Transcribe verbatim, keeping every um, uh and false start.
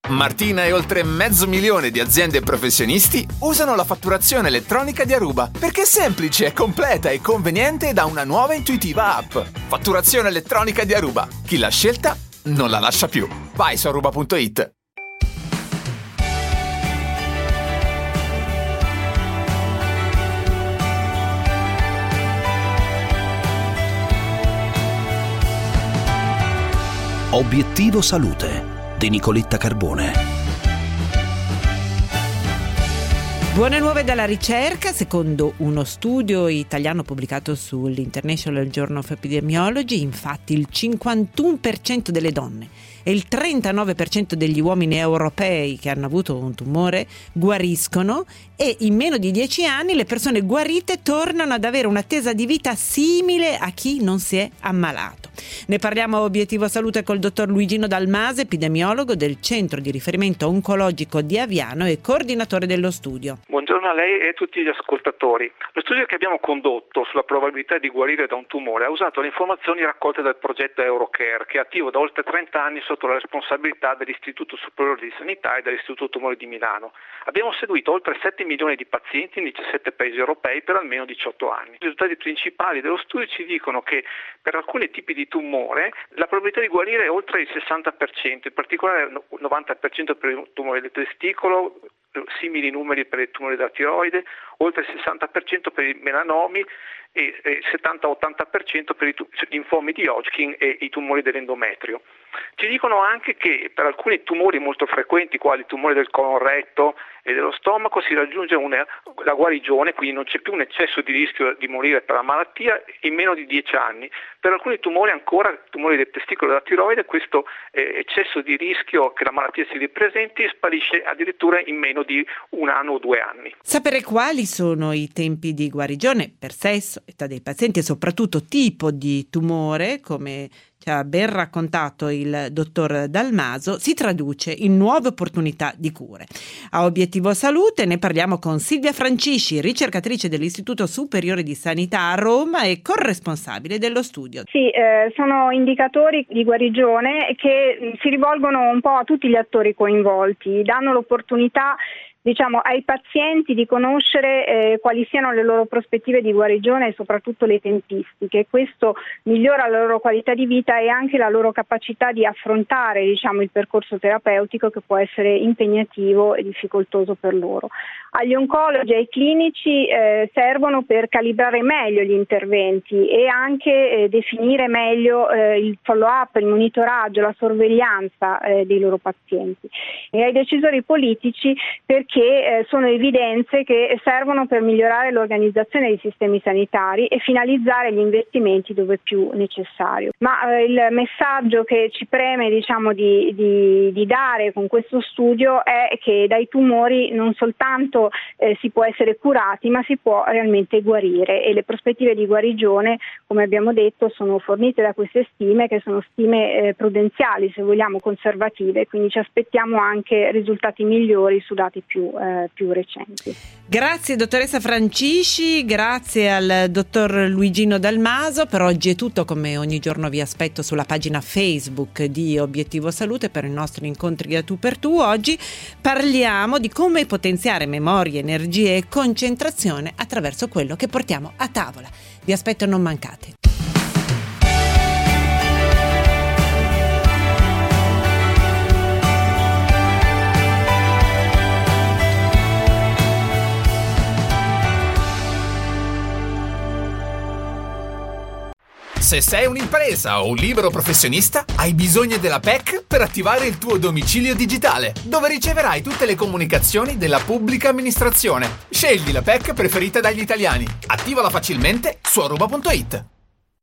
Martina e oltre mezzo milione di aziende e professionisti usano la fatturazione elettronica di Aruba perché è semplice, completa e conveniente da una nuova e intuitiva app. Fatturazione elettronica di Aruba. Chi l'ha scelta non la lascia più. Vai su aruba punto it. Obiettivo Salute di Nicoletta Carbone. Buone nuove dalla ricerca. Secondo uno studio italiano pubblicato sull'International Journal of Epidemiology, infatti il cinquantuno per cento delle donne e il trentanove per cento degli uomini europei che hanno avuto un tumore guariscono, e in meno di dieci anni le persone guarite tornano ad avere un'attesa di vita simile a chi non si è ammalato. Ne parliamo a Obiettivo Salute col dottor Luigino Dalmase, epidemiologo del Centro di Riferimento Oncologico di Aviano e coordinatore dello studio. Buongiorno a lei e a tutti gli ascoltatori. Lo studio che abbiamo condotto sulla probabilità di guarire da un tumore ha usato le informazioni raccolte dal progetto Eurocare, che è attivo da oltre trenta anni sotto la responsabilità dell'Istituto Superiore di Sanità e dell'Istituto Tumori di Milano. Abbiamo seguito oltre sette milioni di pazienti in diciassette paesi europei per almeno diciotto anni. I risultati principali dello studio ci dicono che per alcuni tipi di tumore la probabilità di guarire è oltre il sessanta per cento, in particolare il novanta per cento per il tumore del testicolo, simili numeri per il tumore della tiroide, oltre il sessanta per cento per i melanomi e settanta ottanta per cento per i linfomi di Hodgkin e i tumori dell'endometrio. Ci dicono anche che per alcuni tumori molto frequenti, quali i tumori del colon retto e dello stomaco, si raggiunge una, la guarigione, quindi non c'è più un eccesso di rischio di morire per la malattia in meno di dieci anni. Per alcuni tumori ancora, tumori del testicolo e della tiroide, questo eh, eccesso di rischio che la malattia si ripresenti sparisce addirittura in meno di un anno o due anni. Sapere quali sono i tempi di guarigione per sesso, età dei pazienti e soprattutto tipo di tumore, come ci ha ben raccontato il dottor Dalmaso, si traduce in nuove opportunità di cure. A Obiettivo Salute ne parliamo con Silvia Francisci, ricercatrice dell'Istituto Superiore di Sanità a Roma e corresponsabile dello studio. Sì, eh, sono indicatori di guarigione che si rivolgono un po' a tutti gli attori coinvolti, danno l'opportunità diciamo ai pazienti di conoscere eh, quali siano le loro prospettive di guarigione e soprattutto le tempistiche. Questo migliora la loro qualità di vita e anche la loro capacità di affrontare diciamo il percorso terapeutico, che può essere impegnativo e difficoltoso per loro. Agli oncologi e ai clinici eh, servono per calibrare meglio gli interventi e anche eh, definire meglio eh, il follow-up, il monitoraggio, la sorveglianza eh, dei loro pazienti. E ai decisori politici per che eh, sono evidenze che servono per migliorare l'organizzazione dei sistemi sanitari e finalizzare gli investimenti dove è più necessario. Ma eh, il messaggio che ci preme diciamo di, di, di dare con questo studio è che dai tumori non soltanto eh, si può essere curati, ma si può realmente guarire, e le prospettive di guarigione, come abbiamo detto, sono fornite da queste stime, che sono stime eh, prudenziali, se vogliamo conservative, quindi ci aspettiamo anche risultati migliori su dati più Più, eh, più recenti. Grazie dottoressa Francisci, grazie al dottor Luigino Dalmaso. Per oggi è tutto. Come ogni giorno vi aspetto sulla pagina Facebook di Obiettivo Salute per i nostri incontri a tu per tu. Oggi parliamo di come potenziare memoria, energie e concentrazione attraverso quello che portiamo a tavola. Vi aspetto, non mancate. Se sei un'impresa o un libero professionista, hai bisogno della P E C per attivare il tuo domicilio digitale, dove riceverai tutte le comunicazioni della pubblica amministrazione. Scegli la P E C preferita dagli italiani. Attivala facilmente su aruba punto it.